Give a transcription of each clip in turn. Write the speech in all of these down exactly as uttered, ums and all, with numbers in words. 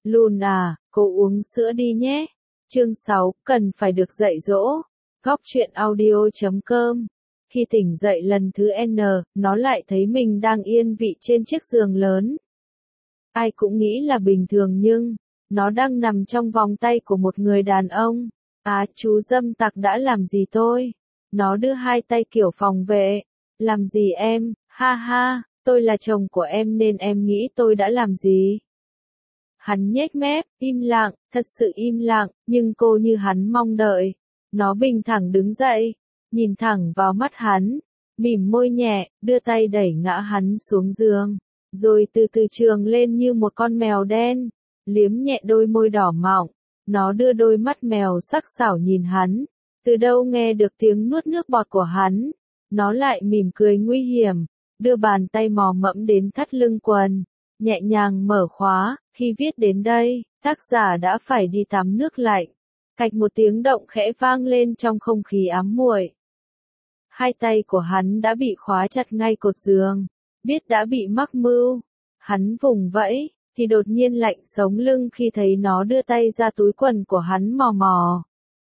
Lùn à, cô uống sữa đi nhé. Chương sáu, cần phải được dạy dỗ. Góc truyện audio chấm com. Khi tỉnh dậy lần thứ N, nó lại thấy mình đang yên vị trên chiếc giường lớn. Ai cũng nghĩ là bình thường nhưng, nó đang nằm trong vòng tay của một người đàn ông. À, chú dâm tặc đã làm gì tôi? Nó đưa hai tay kiểu phòng vệ. Làm gì em? Ha ha, tôi là chồng của em nên em nghĩ tôi đã làm gì? Hắn nhếch mép, im lặng, thật sự im lặng, nhưng cô như hắn mong đợi. Nó bình thản đứng dậy, nhìn thẳng vào mắt hắn, mỉm môi nhẹ, đưa tay đẩy ngã hắn xuống giường, rồi từ từ trườn lên như một con mèo đen, liếm nhẹ đôi môi đỏ mọng. Nó đưa đôi mắt mèo sắc sảo nhìn hắn, từ đâu nghe được tiếng nuốt nước bọt của hắn. Nó lại mỉm cười nguy hiểm, đưa bàn tay mò mẫm đến thắt lưng quần, nhẹ nhàng mở khóa. Khi viết đến đây, tác giả đã phải đi tắm nước lạnh. Cạch một tiếng động khẽ vang lên trong không khí ám muội. Hai tay của hắn đã bị khóa chặt ngay cột giường, biết đã bị mắc mưu. Hắn vùng vẫy, thì đột nhiên lạnh sống lưng khi thấy nó đưa tay ra túi quần của hắn mò mò.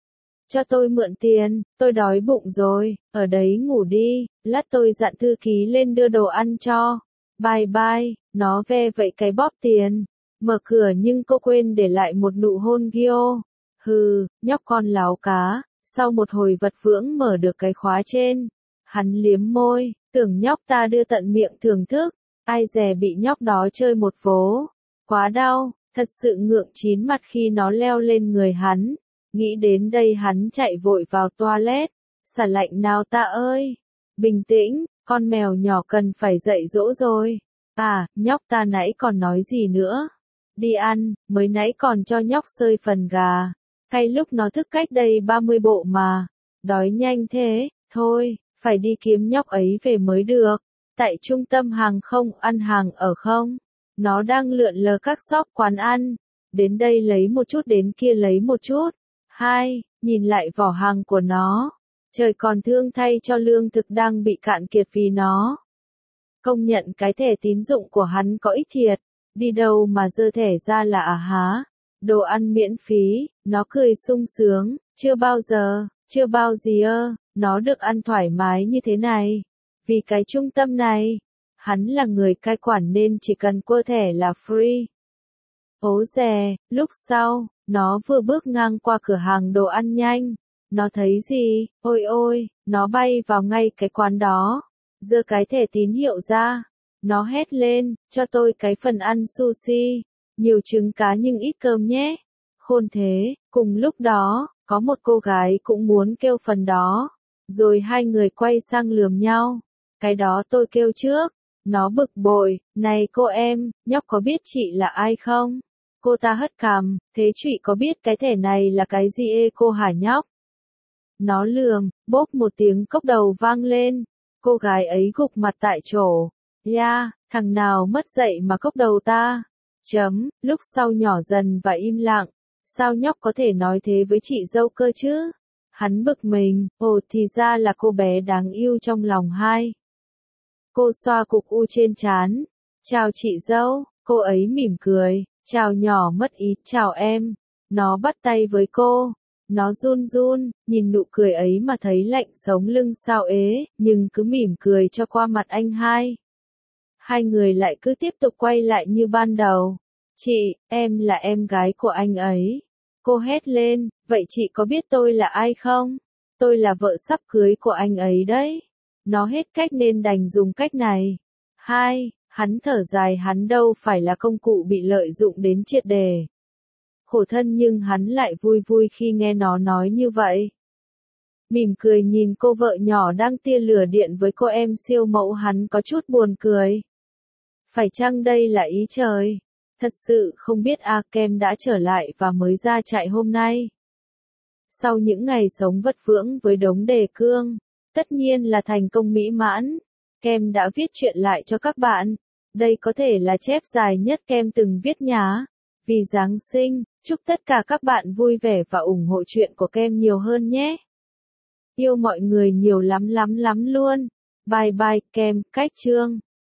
Cho tôi mượn tiền, tôi đói bụng rồi, ở đấy ngủ đi, lát tôi dặn thư ký lên đưa đồ ăn cho. Bye bye, nó ve vẫy cái bóp tiền. Mở cửa nhưng cô quên để lại một nụ hôn Gio. Hừ, nhóc con láo cá, sau một hồi vật vưỡng mở được cái khóa trên. Hắn liếm môi, tưởng nhóc ta đưa tận miệng thưởng thức, ai dè bị nhóc đó chơi một vố. Quá đau, thật sự ngượng chín mặt khi nó leo lên người hắn. Nghĩ đến đây hắn chạy vội vào toilet. Xả lạnh nào ta ơi. Bình tĩnh, con mèo nhỏ cần phải dạy dỗ rồi. À, nhóc ta nãy còn nói gì nữa? Đi ăn, mới nãy còn cho nhóc xơi phần gà. Hay lúc nó thức cách đây ba mươi bộ mà. Đói nhanh thế, thôi, phải đi kiếm nhóc ấy về mới được. Tại trung tâm hàng không ăn hàng ở không? Nó đang lượn lờ các shop quán ăn. Đến đây lấy một chút đến kia lấy một chút. Hai, nhìn lại vỏ hàng của nó. Trời còn thương thay cho lương thực đang bị cạn kiệt vì nó. Công nhận cái thẻ tín dụng của hắn có ít thiệt. Đi đâu mà dơ thẻ ra là à há. Đồ ăn miễn phí, nó cười sung sướng, chưa bao giờ, chưa bao giờ ơ, nó được ăn thoải mái như thế này. Vì cái trung tâm này, hắn là người cai quản nên chỉ cần quơ thẻ là free. Ố dè, lúc sau, nó vừa bước ngang qua cửa hàng đồ ăn nhanh. Nó thấy gì, ôi ôi, nó bay vào ngay cái quán đó. Giơ cái thẻ tín hiệu ra. Nó hét lên, cho tôi cái phần ăn sushi, nhiều trứng cá nhưng ít cơm nhé. Khôn thế, cùng lúc đó, có một cô gái cũng muốn kêu phần đó. Rồi hai người quay sang lườm nhau. Cái đó tôi kêu trước. Nó bực bội, này cô em, nhóc có biết chị là ai không? Cô ta hất cằm, thế chị có biết cái thẻ này là cái gì ê cô hả nhóc? Nó lườm, bốp một tiếng cốc đầu vang lên. Cô gái ấy gục mặt tại chỗ. Ya, thằng nào mất dạy mà cốc đầu ta. Chấm, lúc sau nhỏ dần và im lặng. Sao nhóc có thể nói thế với chị dâu cơ chứ? Hắn bực mình, ồ thì ra là cô bé đáng yêu trong lòng hai. Cô xoa cục u trên trán. Chào chị dâu, cô ấy mỉm cười. Chào nhỏ mất ý, chào em. Nó bắt tay với cô. Nó run run, nhìn nụ cười ấy mà thấy lạnh sống lưng sao ế, nhưng cứ mỉm cười cho qua mặt anh hai. Hai người lại cứ tiếp tục quay lại như ban đầu. Chị, em là em gái của anh ấy. Cô hét lên, vậy chị có biết tôi là ai không? Tôi là vợ sắp cưới của anh ấy đấy. Nó hết cách nên đành dùng cách này. Hai, hắn thở dài hắn đâu phải là công cụ bị lợi dụng đến triệt đề. Khổ thân nhưng hắn lại vui vui khi nghe nó nói như vậy. Mỉm cười nhìn cô vợ nhỏ đang tia lửa điện với cô em siêu mẫu hắn có chút buồn cười. Phải chăng đây là ý trời? Thật sự không biết A Kem đã trở lại và mới ra trại hôm nay. Sau những ngày sống vất vưởng với đống đề cương, tất nhiên là thành công mỹ mãn. Kem đã viết truyện lại cho các bạn. Đây có thể là chép dài nhất Kem từng viết nhá. Vì Giáng sinh, chúc tất cả các bạn vui vẻ và ủng hộ truyện của Kem nhiều hơn nhé. Yêu mọi người nhiều lắm lắm lắm luôn. Bye bye Kem, cách chương.